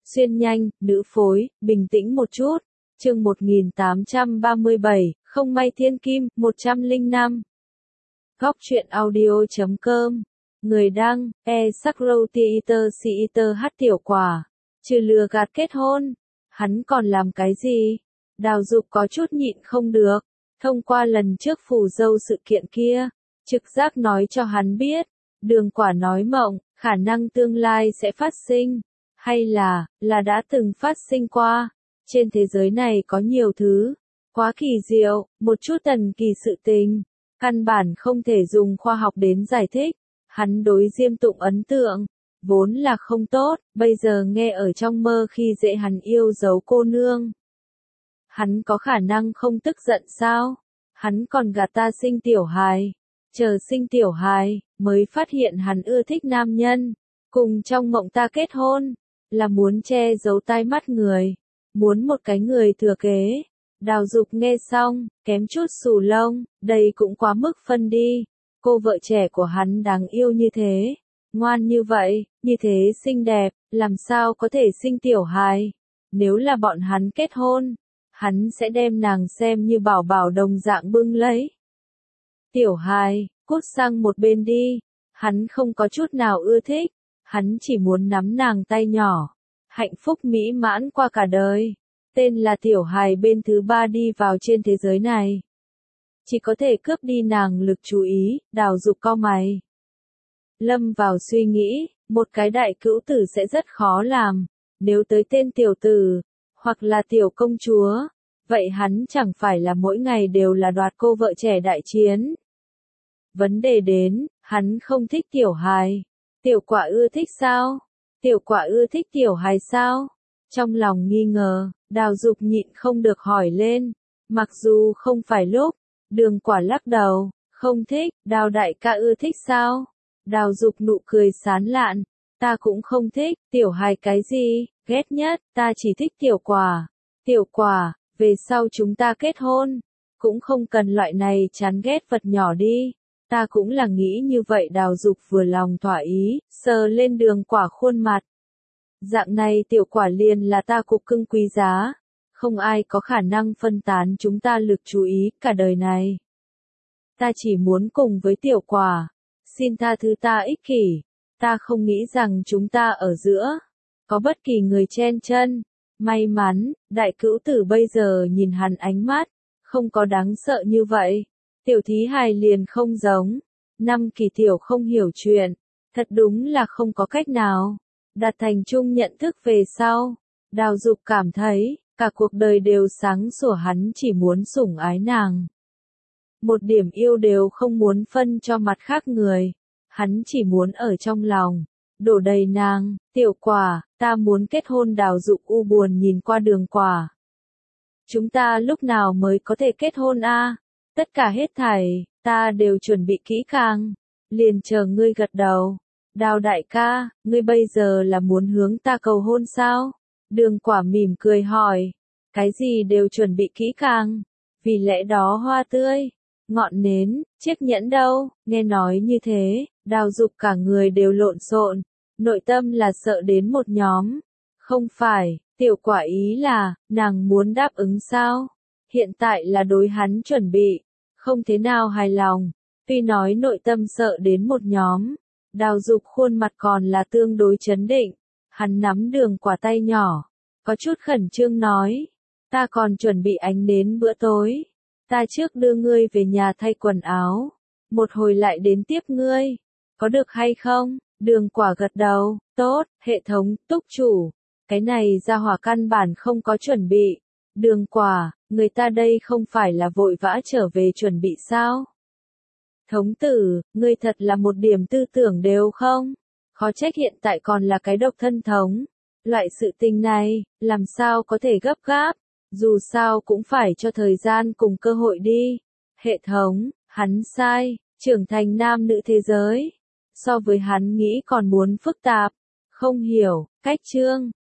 Xuyên nhanh, nữ phối, bình tĩnh một chút. Chương 1837, không may thiên kim, 105. Góc truyện audio.com. Người đăng, E-Sakrow-Theater hát tiểu quả. Trừ lừa gạt kết hôn. Hắn còn làm cái gì? Đào Dục có chút nhịn không được. Thông qua lần trước phù dâu sự kiện kia, trực giác nói cho hắn biết, Đường Quả nói mộng, khả năng tương lai sẽ phát sinh, hay là đã từng phát sinh qua. Trên thế giới này có nhiều thứ, quá kỳ diệu, một chút thần kỳ sự tình, căn bản không thể dùng khoa học đến giải thích. Hắn đối Diêm Tụng ấn tượng, vốn là không tốt, bây giờ nghe ở trong mơ khi dễ hắn yêu dấu cô nương. Hắn có khả năng không tức giận sao? Hắn còn gạt ta sinh tiểu hài. Chờ sinh tiểu hài, mới phát hiện hắn ưa thích nam nhân. Cùng trong mộng ta kết hôn, là muốn che giấu tai mắt người. Muốn một cái người thừa kế. Đào Dục nghe xong, kém chút xù lông, đây cũng quá mức phân đi. Cô vợ trẻ của hắn đáng yêu như thế, ngoan như vậy, như thế xinh đẹp, làm sao có thể sinh tiểu hài. Nếu là bọn hắn kết hôn, hắn sẽ đem nàng xem như bảo bảo đồng dạng bưng lấy. Tiểu hài, cút sang một bên đi, hắn không có chút nào ưa thích, hắn chỉ muốn nắm nàng tay nhỏ, hạnh phúc mỹ mãn qua cả đời. Tên là tiểu hài bên thứ ba đi vào trên thế giới này, chỉ có thể cướp đi nàng lực chú ý. Đào Dục cau mày, lâm vào suy nghĩ, một cái đại cữu tử sẽ rất khó làm, nếu tới tên tiểu tử, hoặc là tiểu công chúa, vậy hắn chẳng phải là mỗi ngày đều là đoạt cô vợ trẻ đại chiến. Vấn đề đến, hắn không thích tiểu hài. Tiểu Quả ưa thích sao? Tiểu Quả ưa thích tiểu hài sao? Trong lòng nghi ngờ, Đào Dục nhịn không được hỏi lên, mặc dù không phải lúc. Đường Quả lắc đầu, không thích. Đào đại ca ưa thích sao? Đào Dục nụ cười sán lạn, ta cũng không thích. Tiểu hài cái gì, ghét nhất, ta chỉ thích tiểu Quả. Tiểu Quả, về sau chúng ta kết hôn, cũng không cần loại này chán ghét vật nhỏ đi. Ta cũng là nghĩ như vậy. Đào Dục vừa lòng thỏa ý, sờ lên Đường Quả khuôn mặt. Dạng này tiểu Quả liền là ta cục cưng quý giá, không ai có khả năng phân tán chúng ta lực chú ý cả đời này. Ta chỉ muốn cùng với tiểu Quả, xin tha thứ ta ích kỷ, ta không nghĩ rằng chúng ta ở giữa có bất kỳ người chen chân. May mắn, đại cữu tử bây giờ nhìn hắn ánh mắt, không có đáng sợ như vậy. Tiểu thí hài liền không giống. Năm kỳ tiểu không hiểu chuyện, thật đúng là không có cách nào đạt thành chung nhận thức về sau. Đào Dục cảm thấy, cả cuộc đời đều sáng sủa, hắn chỉ muốn sủng ái nàng. Một điểm yêu đều không muốn phân cho mặt khác người. Hắn chỉ muốn ở trong lòng đổ đầy nàng. Tiểu Quả, ta muốn kết hôn. Đào Dục u buồn nhìn qua Đường Quả. Chúng ta lúc nào mới có thể kết hôn a? Tất cả hết thảy, ta đều chuẩn bị kỹ càng, liền chờ ngươi gật đầu. Đào đại ca, ngươi bây giờ là muốn hướng ta cầu hôn sao? Đường Quả mỉm cười hỏi. Cái gì đều chuẩn bị kỹ càng? Vì lẽ đó hoa tươi, ngọn nến, chiếc nhẫn đâu? Nghe nói như thế, Đào Dục cả người đều lộn xộn, nội tâm là sợ đến một nhóm. Không phải, tiểu Quả ý là, nàng muốn đáp ứng sao? Hiện tại là đối hắn chuẩn bị, không thế nào hài lòng. Tuy nói nội tâm sợ đến một nhóm, Đào Dục khuôn mặt còn là tương đối trấn định. Hắn nắm Đường Quả tay nhỏ, có chút khẩn trương nói, ta còn chuẩn bị ánh nến bữa tối. Ta trước đưa ngươi về nhà thay quần áo, một hồi lại đến tiếp ngươi, có được hay không? Đường Quả gật đầu, tốt. Hệ thống, túc chủ, cái này gia hỏa căn bản không có chuẩn bị. Đường Quả, người ta đây không phải là vội vã trở về chuẩn bị sao? Thống tử, ngươi thật là một điểm tư tưởng đều không? Khó trách hiện tại còn là cái độc thân thống. Loại sự tình này, làm sao có thể gấp gáp? Dù sao cũng phải cho thời gian cùng cơ hội đi. Hệ thống, hắn sai, trưởng thành nam nữ thế giới. So với hắn nghĩ còn muốn phức tạp. Không hiểu, cách chương,